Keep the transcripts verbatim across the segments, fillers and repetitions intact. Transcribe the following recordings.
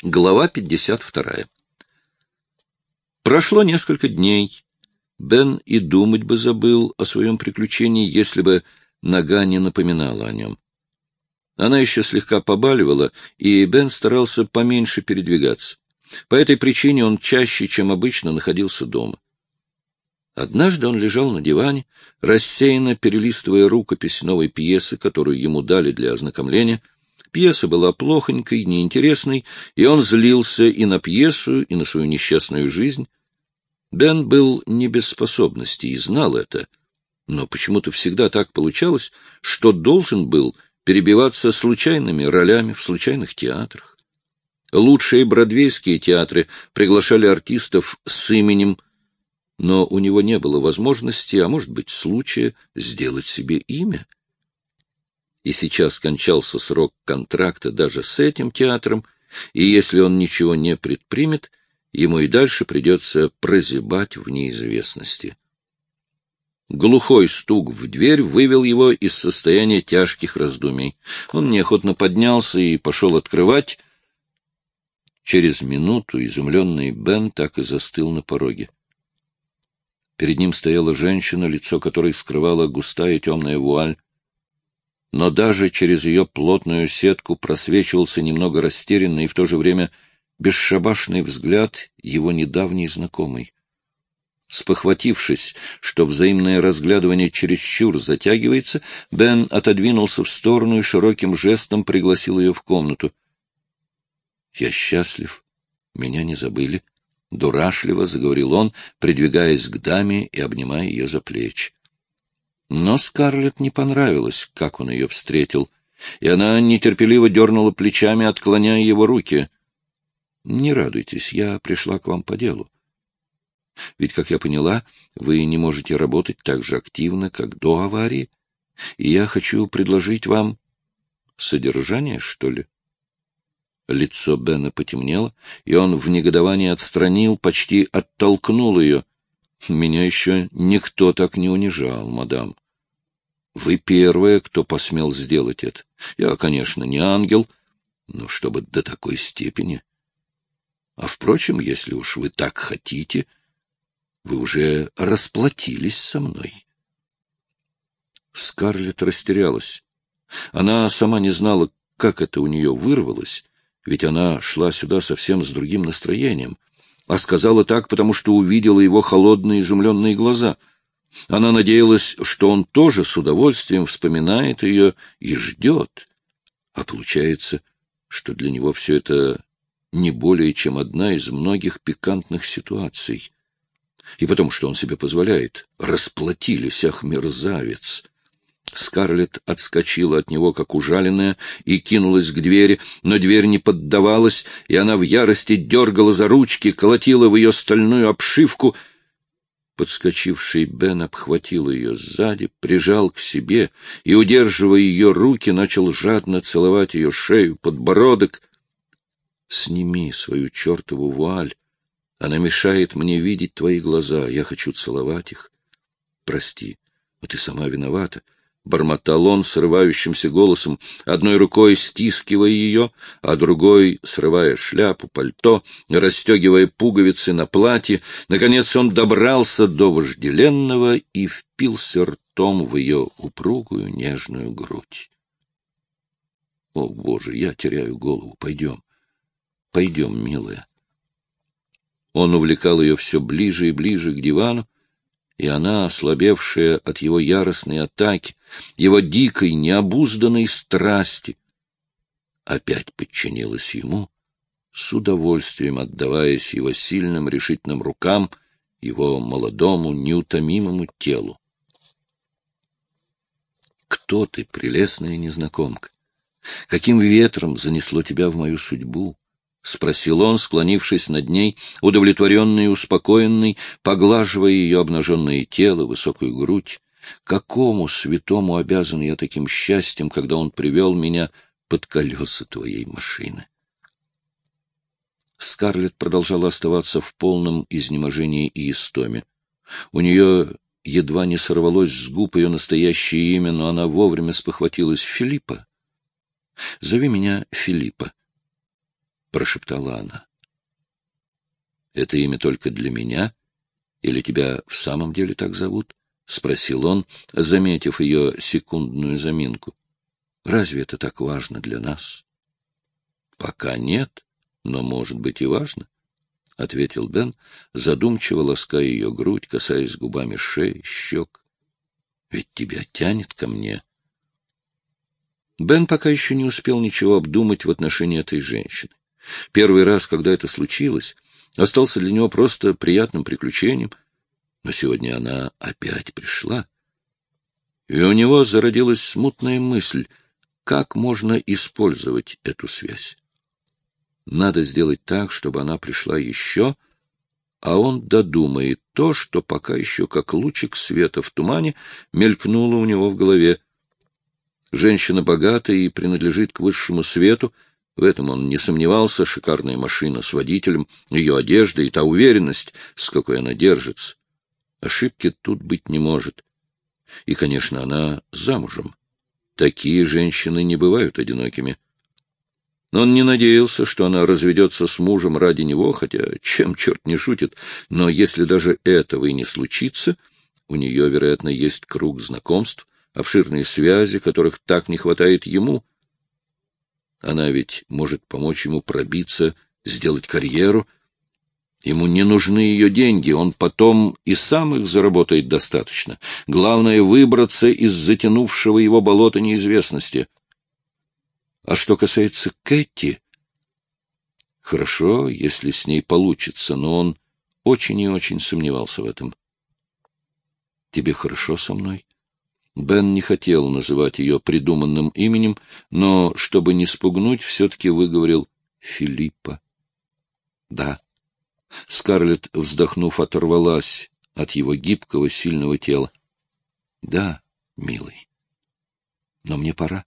Глава пятьдесят вторая. Прошло несколько дней. Бен и думать бы забыл о своем приключении, если бы нога не напоминала о нем. Она еще слегка побаливала, и Бен старался поменьше передвигаться. По этой причине он чаще, чем обычно, находился дома. Однажды он лежал на диване, рассеянно перелистывая рукопись новой пьесы, которую ему дали для ознакомления. Пьеса была плохонькой, неинтересной, и он злился и на пьесу, и на свою несчастную жизнь. Бен был не без способностей и знал это, но почему-то всегда так получалось, что должен был перебиваться случайными ролями в случайных театрах. Лучшие бродвейские театры приглашали артистов с именем, но у него не было возможности, а может быть, случая, сделать себе имя. И сейчас кончался срок контракта даже с этим театром, и если он ничего не предпримет, ему и дальше придется прозябать в неизвестности. Глухой стук в дверь вывел его из состояния тяжких раздумий. Он неохотно поднялся и пошел открывать. Через минуту изумленный Бен так и застыл на пороге. Перед ним стояла женщина, лицо которой скрывала густая темная вуаль. Но даже через ее плотную сетку просвечивался немного растерянный и в то же время бесшабашный взгляд его недавней знакомой. Спохватившись, что взаимное разглядывание чересчур затягивается, Бен отодвинулся в сторону и широким жестом пригласил ее в комнату. — Я счастлив. Меня не забыли. — дурашливо заговорил он, придвигаясь к даме и обнимая ее за плечи. Но Скарлетт не понравилось, как он ее встретил, и она нетерпеливо дернула плечами, отклоняя его руки. — Не радуйтесь, я пришла к вам по делу. Ведь, как я поняла, вы не можете работать так же активно, как до аварии, и я хочу предложить вам... Содержание, что ли? Лицо Бена потемнело, и он в негодовании отстранил, почти оттолкнул ее. — Меня еще никто так не унижал, мадам. Вы первая, кто посмел сделать это. Я, конечно, не ангел, но чтобы до такой степени. А, впрочем, если уж вы так хотите, вы уже расплатились со мной. Скарлетт растерялась. Она сама не знала, как это у нее вырвалось, ведь она шла сюда совсем с другим настроением, а сказала так, потому что увидела его холодные изумленные глаза. Она надеялась, что он тоже с удовольствием вспоминает ее и ждет. А получается, что для него все это не более чем одна из многих пикантных ситуаций. И потом, что он себе позволяет. Расплатились, ах, мерзавец! Скарлетт отскочила от него, как ужаленная, и кинулась к двери, но дверь не поддавалась, и она в ярости дергала за ручки, колотила в ее стальную обшивку. Подскочивший Бен обхватил ее сзади, прижал к себе и, удерживая ее руки, начал жадно целовать ее шею, подбородок. — Сними свою чертову вуаль. Она мешает мне видеть твои глаза. Я хочу целовать их. Прости, но ты сама виновата. — бормотал он срывающимся голосом, одной рукой стискивая ее, а другой срывая шляпу, пальто, расстегивая пуговицы на платье. Наконец он добрался до вожделенного и впился ртом в ее упругую нежную грудь. — О, Боже, я теряю голову. Пойдем. Пойдем, милая. Он увлекал ее все ближе и ближе к дивану, и она, ослабевшая от его яростной атаки, его дикой, необузданной страсти, опять подчинилась ему, с удовольствием отдаваясь его сильным решительным рукам, его молодому, неутомимому телу. «Кто ты, прелестная незнакомка? Каким ветром занесло тебя в мою судьбу?» — спросил он, склонившись над ней, удовлетворенный и успокоенный, поглаживая ее обнаженное тело, высокую грудь. «Какому святому обязан я таким счастьем, когда он привел меня под колеса твоей машины?» Скарлетт продолжала оставаться в полном изнеможении и истоме. У нее едва не сорвалось с губ ее настоящее имя, но она вовремя спохватилась. — Филиппа. Зови меня Филиппа. прошептала она. — Это имя только для меня? Или тебя в самом деле так зовут? — спросил он, заметив ее секундную заминку. — Разве это так важно для нас? — Пока нет, но, может быть, и важно, — ответил Бен, задумчиво лаская ее грудь, касаясь губами шеи, щек. — Ведь тебя тянет ко мне. Бен пока еще не успел ничего обдумать в отношении этой женщины. Первый раз, когда это случилось, остался для него просто приятным приключением, но сегодня она опять пришла. И у него зародилась смутная мысль, как можно использовать эту связь. Надо сделать так, чтобы она пришла еще, а он додумает то, что пока еще как лучик света в тумане мелькнуло у него в голове. Женщина богатая и принадлежит к высшему свету, в этом он не сомневался, шикарная машина с водителем, ее одежда и та уверенность, с какой она держится. Ошибки тут быть не может. И, конечно, она замужем. Такие женщины не бывают одинокими. Но он не надеялся, что она разведется с мужем ради него, хотя чем черт не шутит, но если даже этого и не случится, у нее, вероятно, есть круг знакомств, обширные связи, которых так не хватает ему. Она ведь может помочь ему пробиться, сделать карьеру. Ему не нужны ее деньги, он потом и сам их заработает достаточно. Главное — выбраться из затянувшего его болота неизвестности. А что касается Кэти, хорошо, если с ней получится, но он очень и очень сомневался в этом. — Тебе хорошо со мной? Бен не хотел называть ее придуманным именем, но, чтобы не спугнуть, все-таки выговорил Филиппа. — Да. Скарлетт, вздохнув, оторвалась от его гибкого, сильного тела. — Да, милый. Но мне пора.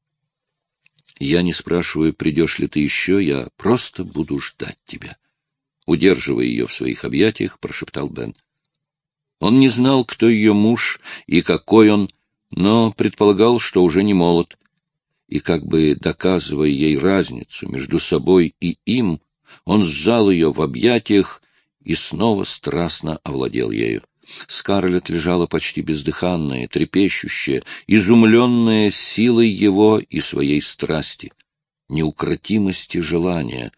Я не спрашиваю, придешь ли ты еще, я просто буду ждать тебя. Удерживая ее в своих объятиях, прошептал Бен. Он не знал, кто ее муж и какой он, но предполагал, что уже не молод. И как бы доказывая ей разницу между собой и им, он сжал ее в объятиях и снова страстно овладел ею. Скарлетт лежала почти бездыханная, трепещущая, изумленная силой его и своей страсти, неукротимости желания.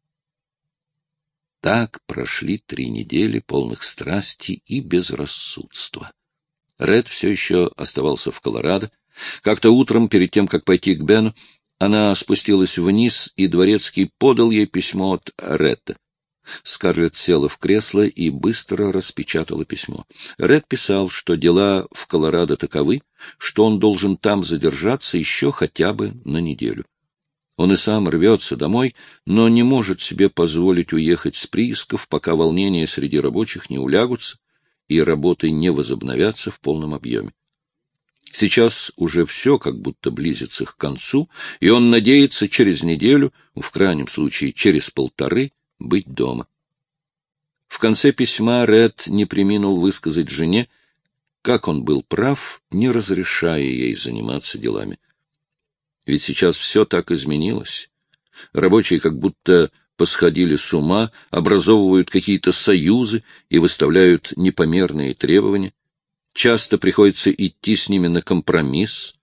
Так прошли три недели, полных страсти и безрассудства. Ред все еще оставался в Колорадо. Как-то утром, перед тем, как пойти к Бену, она спустилась вниз, и дворецкий подал ей письмо от Ретта. Скарлетт села в кресло и быстро распечатала письмо. Ред писал, что дела в Колорадо таковы, что он должен там задержаться еще хотя бы на неделю. Он и сам рвется домой, но не может себе позволить уехать с приисков, пока волнения среди рабочих не улягутся и работы не возобновятся в полном объеме. Сейчас уже все как будто близится к концу, и он надеется через неделю, в крайнем случае через полторы, быть дома. В конце письма Ред не преминул высказать жене, как он был прав, не разрешая ей заниматься делами. Ведь сейчас все так изменилось. Рабочие как будто посходили с ума, образовывают какие-то союзы и выставляют непомерные требования. Часто приходится идти с ними на компромисс.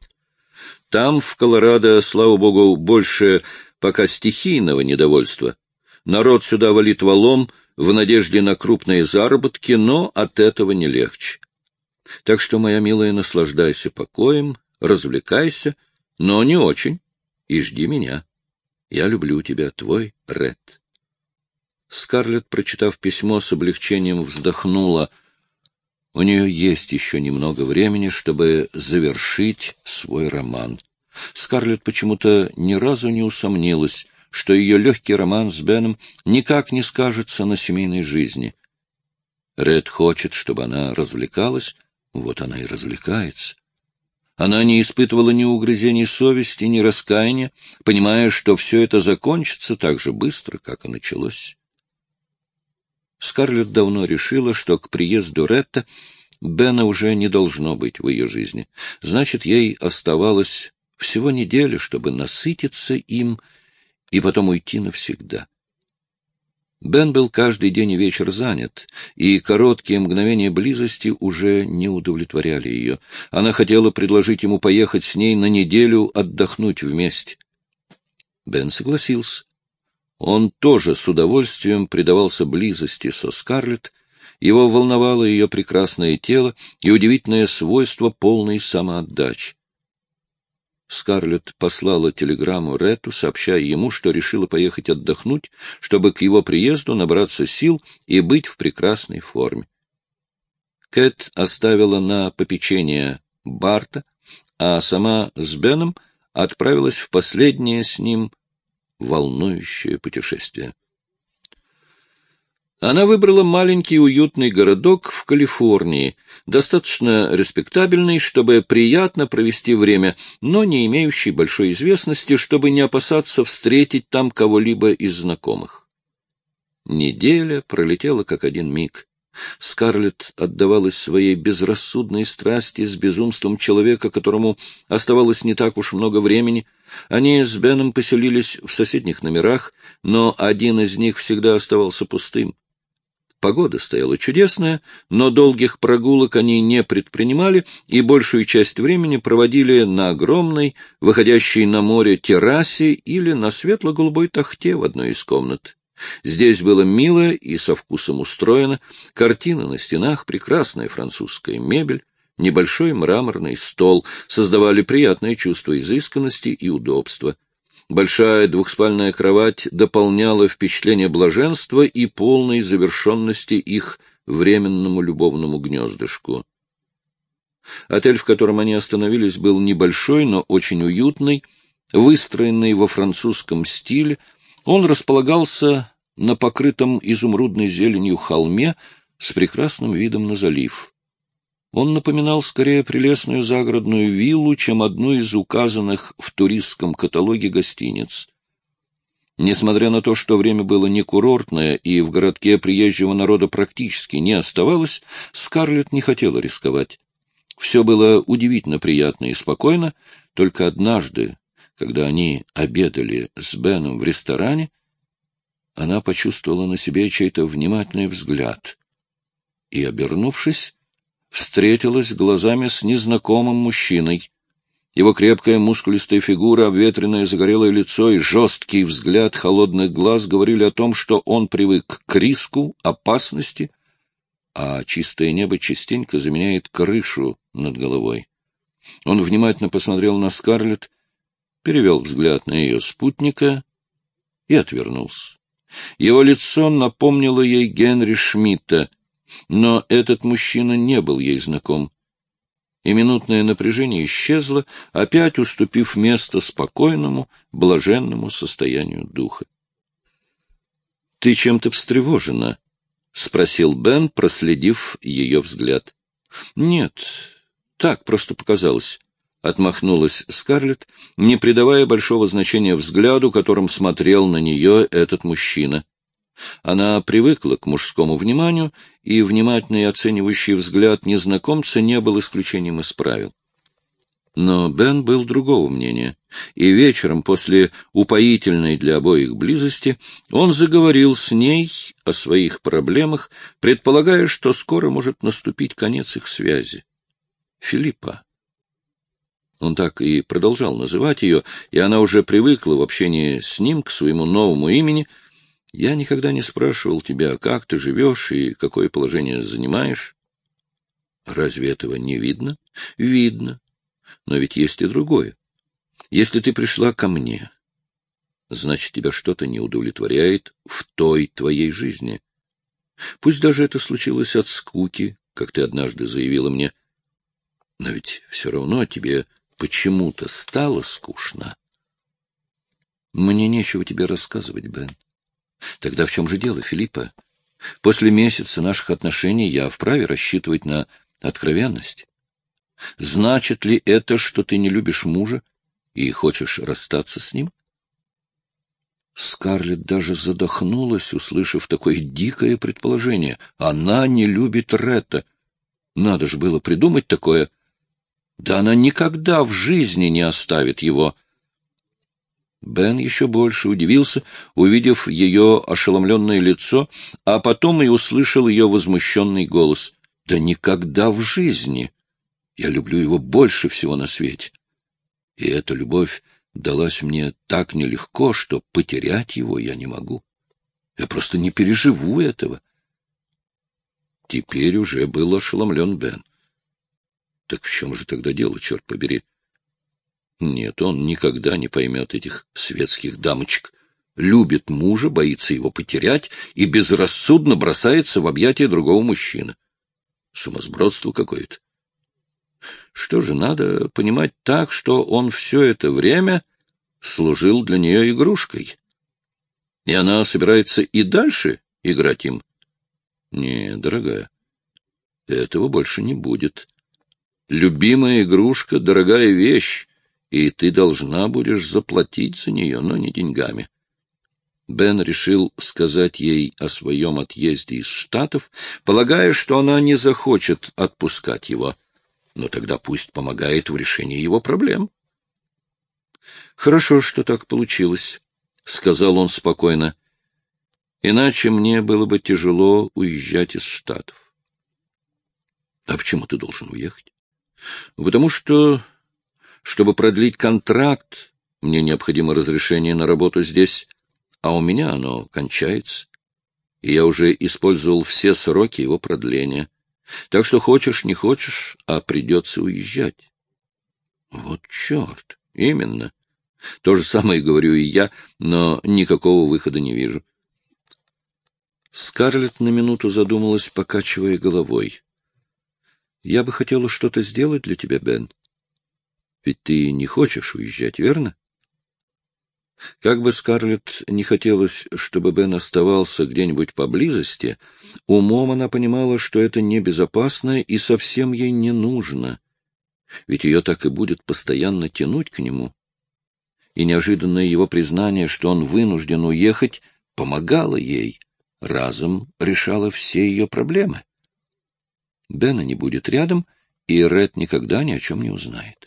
Там, в Колорадо, слава богу, больше пока стихийного недовольства. Народ сюда валит валом в надежде на крупные заработки, но от этого не легче. Так что, моя милая, наслаждайся покоем, развлекайся, но не очень, и жди меня. Я люблю тебя, твой Ред. Скарлетт, прочитав письмо, с облегчением вздохнула. У нее есть еще немного времени, чтобы завершить свой роман. Скарлетт почему-то ни разу не усомнилась, что ее легкий роман с Беном никак не скажется на семейной жизни. Ред хочет, чтобы она развлекалась, вот она и развлекается. Она не испытывала ни угрызений совести, ни раскаяния, понимая, что все это закончится так же быстро, как и началось. Скарлетт давно решила, что к приезду Ретта Бена уже не должно быть в ее жизни. Значит, ей оставалось всего неделя, чтобы насытиться им и потом уйти навсегда. Бен был каждый день и вечер занят, и короткие мгновения близости уже не удовлетворяли ее. Она хотела предложить ему поехать с ней на неделю отдохнуть вместе. Бен согласился. Он тоже с удовольствием предавался близости со Скарлетт. Его волновало ее прекрасное тело и удивительное свойство полной самоотдачи. Скарлетт послала телеграмму Ретту, сообщая ему, что решила поехать отдохнуть, чтобы к его приезду набраться сил и быть в прекрасной форме. Кэт оставила на попечение Барта, а сама с Беном отправилась в последнее с ним волнующее путешествие. Она выбрала маленький уютный городок в Калифорнии, достаточно респектабельный, чтобы приятно провести время, но не имеющий большой известности, чтобы не опасаться встретить там кого-либо из знакомых. Неделя пролетела как один миг. Скарлетт отдавалась своей безрассудной страсти с безумством человека, которому оставалось не так уж много времени. Они с Беном поселились в соседних номерах, но один из них всегда оставался пустым. Погода стояла чудесная, но долгих прогулок они не предпринимали и большую часть времени проводили на огромной, выходящей на море террасе или на светло-голубой тахте в одной из комнат. Здесь было мило и со вкусом устроено, картины на стенах, прекрасная французская мебель, небольшой мраморный стол создавали приятное чувство изысканности и удобства. Большая двухспальная кровать дополняла впечатление блаженства и полной завершенности их временному любовному гнездышку. Отель, в котором они остановились, был небольшой, но очень уютный, выстроенный во французском стиле. Он располагался на покрытом изумрудной зеленью холме с прекрасным видом на залив. Он напоминал скорее прелестную загородную виллу, чем одну из указанных в туристском каталоге гостиниц. Несмотря на то, что время было не курортное и в городке приезжего народа практически не оставалось, Скарлетт не хотела рисковать. Все было удивительно приятно и спокойно, только однажды, когда они обедали с Беном в ресторане, она почувствовала на себе чей-то внимательный взгляд и, обернувшись, встретилась глазами с незнакомым мужчиной. Его крепкая мускулистая фигура, обветренное загорелое лицо и жесткий взгляд холодных глаз говорили о том, что он привык к риску, опасности, а чистое небо частенько заменяет крышу над головой. Он внимательно посмотрел на Скарлетт, перевел взгляд на ее спутника и отвернулся. Его лицо напомнило ей Генри Шмидта, но этот мужчина не был ей знаком. И минутное напряжение исчезло, опять уступив место спокойному, блаженному состоянию духа. — Ты чем-то встревожена? — спросил Бен, проследив ее взгляд. — Нет, так просто показалось, — отмахнулась Скарлетт, не придавая большого значения взгляду, которым смотрел на нее этот мужчина. Она привыкла к мужскому вниманию, и внимательный и оценивающий взгляд незнакомца не был исключением из правил. Но Бен был другого мнения, и вечером, после упоительной для обоих близости, он заговорил с ней о своих проблемах, предполагая, что скоро может наступить конец их связи. Филиппа. Он так и продолжал называть ее, и она уже привыкла в общении с ним к своему новому имени. Я никогда не спрашивал тебя, как ты живешь и какое положение занимаешь. Разве этого не видно? Видно. Но ведь есть и другое. Если ты пришла ко мне, значит, тебя что-то не удовлетворяет в той твоей жизни. Пусть даже это случилось от скуки, как ты однажды заявила мне, но ведь все равно тебе почему-то стало скучно. Мне нечего тебе рассказывать, Бен. Тогда в чем же дело, Филиппа? После месяца наших отношений я вправе рассчитывать на откровенность. Значит ли это, что ты не любишь мужа и хочешь расстаться с ним? Скарлетт даже задохнулась, услышав такое дикое предположение. Она не любит Ретта. Надо же было придумать такое. Да она никогда в жизни не оставит его. Бен еще больше удивился, увидев ее ошеломленное лицо, а потом и услышал ее возмущенный голос. — Да никогда в жизни! Я люблю его больше всего на свете. И эта любовь далась мне так нелегко, что потерять его я не могу. Я просто не переживу этого. Теперь уже был ошеломлен Бен. Так в чем же тогда дело, черт побери? Нет, он никогда не поймет этих светских дамочек. Любит мужа, боится его потерять и безрассудно бросается в объятия другого мужчины. Сумасбродство какое-то. Что же, надо понимать так, что он все это время служил для нее игрушкой. И она собирается и дальше играть им? Не, дорогая, этого больше не будет. Любимая игрушка — дорогая вещь, и ты должна будешь заплатить за нее, но не деньгами. Бен решил сказать ей о своем отъезде из Штатов, полагая, что она не захочет отпускать его. Но тогда пусть помогает в решении его проблем. — Хорошо, что так получилось, — сказал он спокойно. — Иначе мне было бы тяжело уезжать из Штатов. — А почему ты должен уехать? — Потому что, чтобы продлить контракт, мне необходимо разрешение на работу здесь, а у меня оно кончается, и я уже использовал все сроки его продления. Так что хочешь, не хочешь, а придется уезжать. Вот черт, именно. То же самое говорю и я, но никакого выхода не вижу. Скарлетт на минуту задумалась, покачивая головой. Я бы хотела что-то сделать для тебя, Бен. Ведь ты не хочешь уезжать, верно? Как бы Скарлетт не хотелось, чтобы Бен оставался где-нибудь поблизости, умом она понимала, что это небезопасно и совсем ей не нужно, ведь ее так и будет постоянно тянуть к нему. И неожиданное его признание, что он вынужден уехать, помогало ей, разом решало все ее проблемы. Бена не будет рядом, и Ред никогда ни о чем не узнает.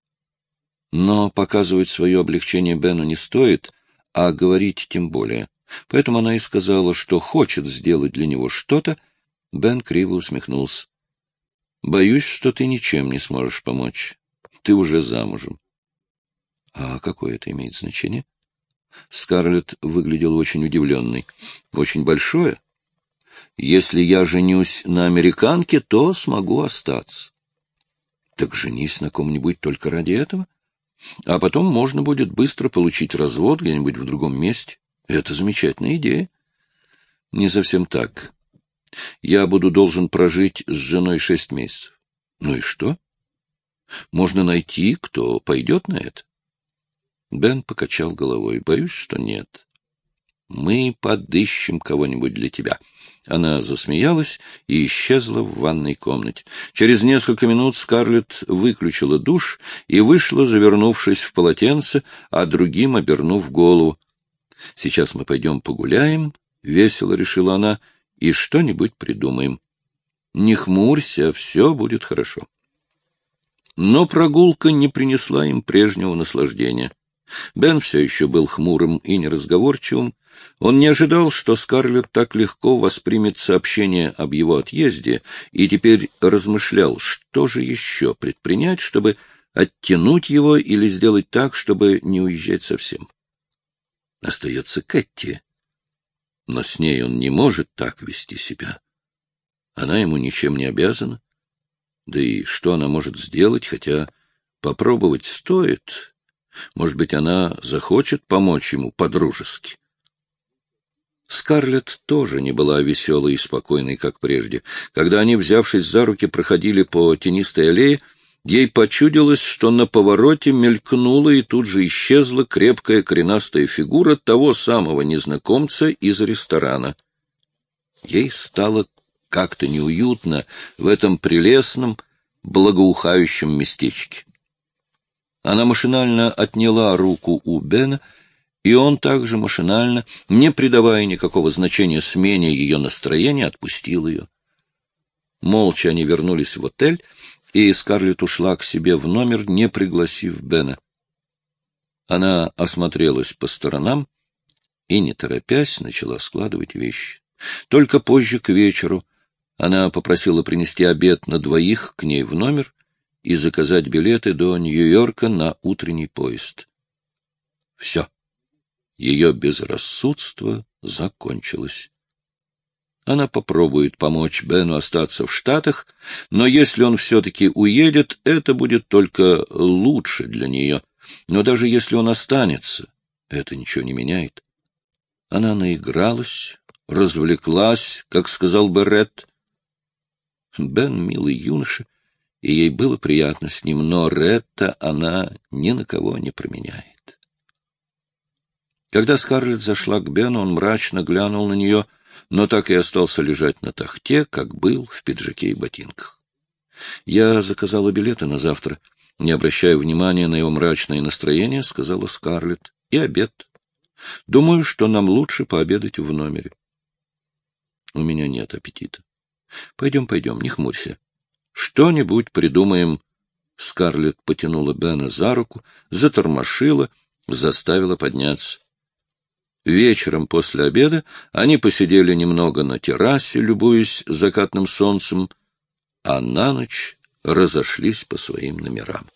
Но показывать свое облегчение Бену не стоит, а говорить тем более. Поэтому она и сказала, что хочет сделать для него что-то. Бен криво усмехнулся. — Боюсь, что ты ничем не сможешь помочь. Ты уже замужем. — А какое это имеет значение? Скарлетт выглядела очень удивленной. — Очень большое. Если я женюсь на американке, то смогу остаться. — Так женись на ком-нибудь только ради этого? А потом можно будет быстро получить развод где-нибудь в другом месте. Это замечательная идея. Не совсем так. Я буду должен прожить с женой шесть месяцев. Ну и что? Можно найти, кто пойдет на это. Бен покачал головой. Боюсь, что нет. Мы подыщем кого-нибудь для тебя. Она засмеялась и исчезла в ванной комнате. Через несколько минут Скарлетт выключила душ и вышла, завернувшись в полотенце, а другим обернув голову. — Сейчас мы пойдем погуляем, — весело решила она, — и что-нибудь придумаем. Не хмурься, все будет хорошо. Но прогулка не принесла им прежнего наслаждения. Бен все еще был хмурым и неразговорчивым. Он не ожидал, что Скарлетт так легко воспримет сообщение об его отъезде, и теперь размышлял, что же еще предпринять, чтобы оттянуть его или сделать так, чтобы не уезжать совсем. Остается Кэти, но с ней он не может так вести себя. Она ему ничем не обязана. Да и что она может сделать, хотя попробовать стоит. Может быть, она захочет помочь ему по-дружески. Скарлетт тоже не была веселой и спокойной, как прежде. Когда они, взявшись за руки, проходили по тенистой аллее, ей почудилось, что на повороте мелькнула и тут же исчезла крепкая коренастая фигура того самого незнакомца из ресторана. Ей стало как-то неуютно в этом прелестном, благоухающем местечке. Она машинально отняла руку у Бена, и он также машинально, не придавая никакого значения смене ее настроения, отпустил ее. Молча они вернулись в отель, и Скарлетт ушла к себе в номер, не пригласив Бена. Она осмотрелась по сторонам и, не торопясь, начала складывать вещи. Только позже, к вечеру, она попросила принести обед на двоих к ней в номер и заказать билеты до Нью-Йорка на утренний поезд. Все. Ее безрассудство закончилось. Она попробует помочь Бену остаться в Штатах, но если он все-таки уедет, это будет только лучше для нее. Но даже если он останется, это ничего не меняет. Она наигралась, развлеклась, как сказал бы Ред. Бен — милый юноша, и ей было приятно с ним, но Ретта она ни на кого не променяет. Когда Скарлетт зашла к Бену, он мрачно глянул на нее, но так и остался лежать на тахте, как был, в пиджаке и ботинках. «Я заказала билеты на завтра», — не обращая внимания на его мрачное настроение, сказала Скарлетт, — «и обед. Думаю, что нам лучше пообедать в номере». «У меня нет аппетита». «Пойдем, пойдем, не хмурься. Что-нибудь придумаем». Скарлетт потянула Бена за руку, затормошила, заставила подняться. Вечером после обеда они посидели немного на террасе, любуясь закатным солнцем, а на ночь разошлись по своим номерам.